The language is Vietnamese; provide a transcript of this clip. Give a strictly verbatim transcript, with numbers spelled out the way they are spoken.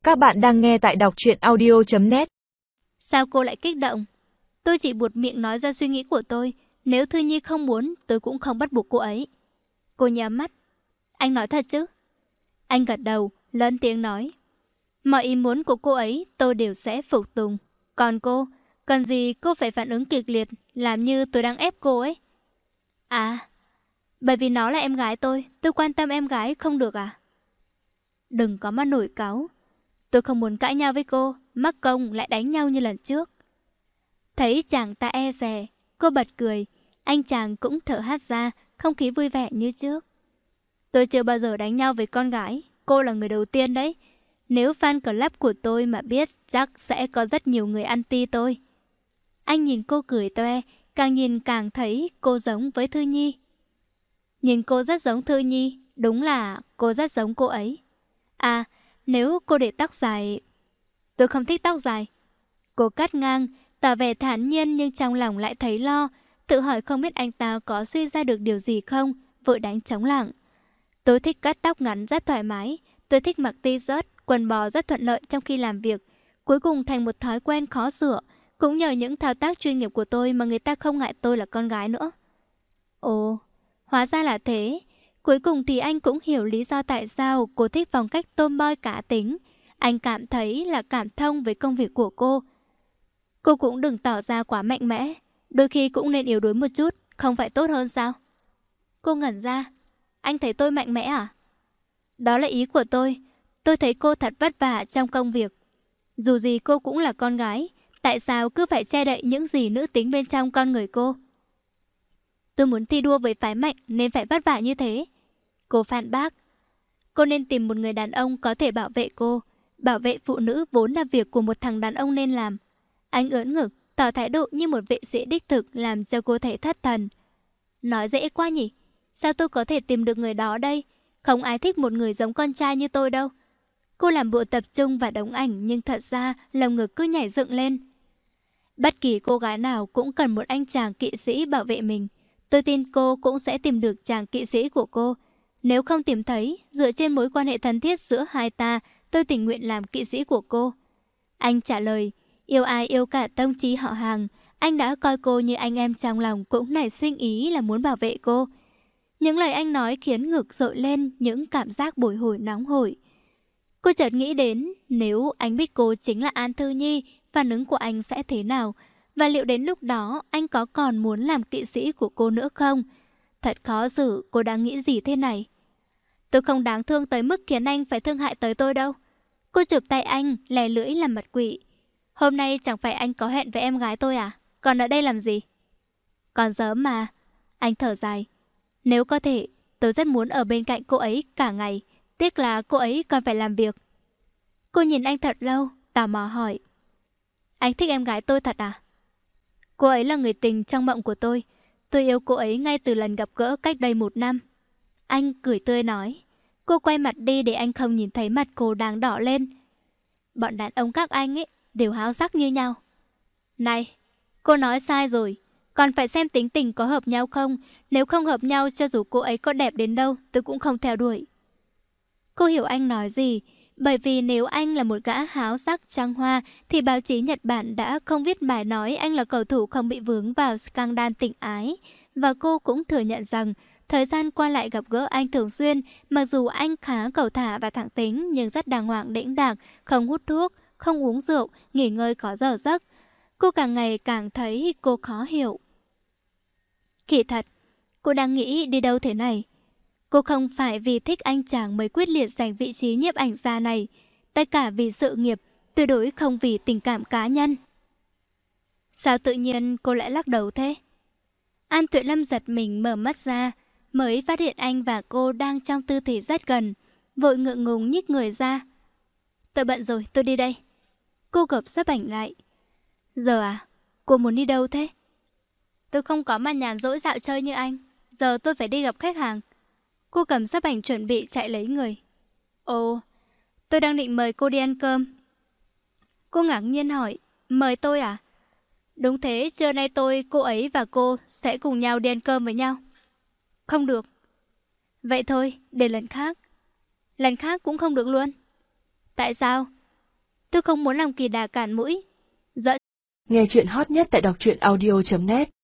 Các bạn đang nghe tại đọc truyện audio chấm net. Sao cô lại kích động? Tôi chỉ buột miệng nói ra suy nghĩ của tôi. Nếu Thư Nhi không muốn, tôi cũng không bắt buộc cô ấy. Cô nhắm mắt. Anh nói thật chứ? Anh gật đầu, lớn tiếng nói. Mọi ý muốn của cô ấy tôi đều sẽ phục tùng. Còn cô, cần gì cô phải phản ứng kịch liệt, làm như tôi đang ép cô ấy? À, bởi vì nó là em gái tôi, tôi quan tâm em gái không được à? Đừng có mà nổi cáu. Tôi không muốn cãi nhau với cô, mắc công lại đánh nhau như lần trước. Thấy chàng ta e dè, cô bật cười. Anh chàng cũng thở hắt ra, không khí vui vẻ như trước. Tôi chưa bao giờ đánh nhau với con gái, cô là người đầu tiên đấy. Nếu fan club của tôi mà biết, chắc sẽ có rất nhiều người anti tôi. Anh nhìn cô cười toe, càng nhìn càng thấy cô giống với Thư Nhi. Nhìn cô rất giống Thư Nhi, đúng là cô rất giống cô ấy. À, nếu cô để tóc dài... Tôi không thích tóc dài. Cô cắt ngang, tỏ vẻ thản nhiên nhưng trong lòng lại thấy lo. Tự hỏi không biết anh ta có suy ra được điều gì không, vội đánh trống lảng. Tôi thích cắt tóc ngắn rất thoải mái. Tôi thích mặc t-shirt, quần bò rất thuận lợi trong khi làm việc. Cuối cùng thành một thói quen khó sửa. Cũng nhờ những thao tác chuyên nghiệp của tôi mà người ta không ngại tôi là con gái nữa. Ồ, hóa ra là thế. Cuối cùng thì anh cũng hiểu lý do tại sao cô thích phong cách tomboy cá tính. Anh cảm thấy là cảm thông với công việc của cô. Cô cũng đừng tỏ ra quá mạnh mẽ. Đôi khi cũng nên yếu đuối một chút, không phải tốt hơn sao? Cô ngẩn ra. Anh thấy tôi mạnh mẽ à? Đó là ý của tôi. Tôi thấy cô thật vất vả trong công việc. Dù gì cô cũng là con gái. Tại sao cứ phải che đậy những gì nữ tính bên trong con người cô? Tôi muốn thi đua với phái mạnh nên phải vất vả như thế. Cô phản bác. Cô nên tìm một người đàn ông có thể bảo vệ cô. Bảo vệ phụ nữ vốn là việc của một thằng đàn ông nên làm. Anh ưỡn ngực, tỏ thái độ như một vệ sĩ đích thực làm cho cô thấy thất thần. Nói dễ quá nhỉ? Sao tôi có thể tìm được người đó đây? Không ai thích một người giống con trai như tôi đâu. Cô làm bộ tập trung và đóng ảnh nhưng thật ra lồng ngực cứ nhảy dựng lên. Bất kỳ cô gái nào cũng cần một anh chàng kỵ sĩ bảo vệ mình. Tôi tin cô cũng sẽ tìm được chàng kỵ sĩ của cô. Nếu không tìm thấy, dựa trên mối quan hệ thân thiết giữa hai ta, tôi tình nguyện làm kỵ sĩ của cô. Anh trả lời, yêu ai yêu cả tông chí họ hàng. Anh đã coi cô như anh em trong lòng, cũng nảy sinh ý là muốn bảo vệ cô. Những lời anh nói khiến ngực dội lên những cảm giác bồi hồi nóng hổi. Cô chợt nghĩ đến, nếu anh biết cô chính là An Thư Nhi, phản ứng của anh sẽ thế nào? Và liệu đến lúc đó anh có còn muốn làm kỵ sĩ của cô nữa không? Thật khó xử, cô đang nghĩ gì thế này? Tôi không đáng thương tới mức khiến anh phải thương hại tới tôi đâu. Cô chụp tay anh, lè lưỡi làm mặt quỷ. Hôm nay chẳng phải anh có hẹn với em gái tôi à? Còn ở đây làm gì? Còn sớm mà. Anh thở dài. Nếu có thể, tôi rất muốn ở bên cạnh cô ấy cả ngày. Tiếc là cô ấy còn phải làm việc. Cô nhìn anh thật lâu, tò mò hỏi. Anh thích em gái tôi thật à? Cô ấy là người tình trong mộng của tôi. Tôi yêu cô ấy ngay từ lần gặp gỡ cách đây một năm. Anh cười tươi nói. Cô quay mặt đi để anh không nhìn thấy mặt cô đang đỏ lên. Bọn đàn ông các anh ấy đều háo sắc như nhau. Này, cô nói sai rồi. Còn phải xem tính tình có hợp nhau không. Nếu không hợp nhau, cho dù cô ấy có đẹp đến đâu, tôi cũng không theo đuổi. Cô hiểu anh nói gì. Bởi vì nếu anh là một gã háo sắc trăng hoa thì báo chí Nhật Bản đã không viết bài nói anh là cầu thủ không bị vướng vào scandal tình ái. Và cô cũng thừa nhận rằng thời gian qua lại gặp gỡ anh thường xuyên, mặc dù anh khá cẩu thả và thẳng tính nhưng rất đàng hoàng đĩnh đạc, không hút thuốc, không uống rượu, nghỉ ngơi có giờ giấc. Cô càng ngày càng thấy cô khó hiểu. Kỳ thật, cô đang nghĩ đi đâu thế này? Cô không phải vì thích anh chàng mới quyết liệt giành vị trí nhiếp ảnh gia này. Tất cả vì sự nghiệp, tuyệt đối không vì tình cảm cá nhân. Sao tự nhiên cô lại lắc đầu thế? An Tuệ Lâm giật mình mở mắt ra, mới phát hiện anh và cô đang trong tư thế rất gần, vội ngượng ngùng nhích người ra. Tôi bận rồi, tôi đi đây. Cô gập sấp ảnh lại. Giờ à? Cô muốn đi đâu thế? Tôi không có mà nhàn rỗi dạo chơi như anh. Giờ tôi phải đi gặp khách hàng. Cô cầm sấp ảnh chuẩn bị chạy lấy người. Ồ, tôi đang định mời cô đi ăn cơm. Cô ngạc nhiên hỏi, mời tôi à? Đúng thế, trưa nay tôi, cô ấy và cô sẽ cùng nhau đi ăn cơm với nhau. Không được. Vậy thôi, để lần khác. Lần khác cũng không được luôn. Tại sao? Tôi không muốn làm kỳ đà cản mũi. Dạ. Nghe chuyện hot nhất tại đọc truyện audio chấm net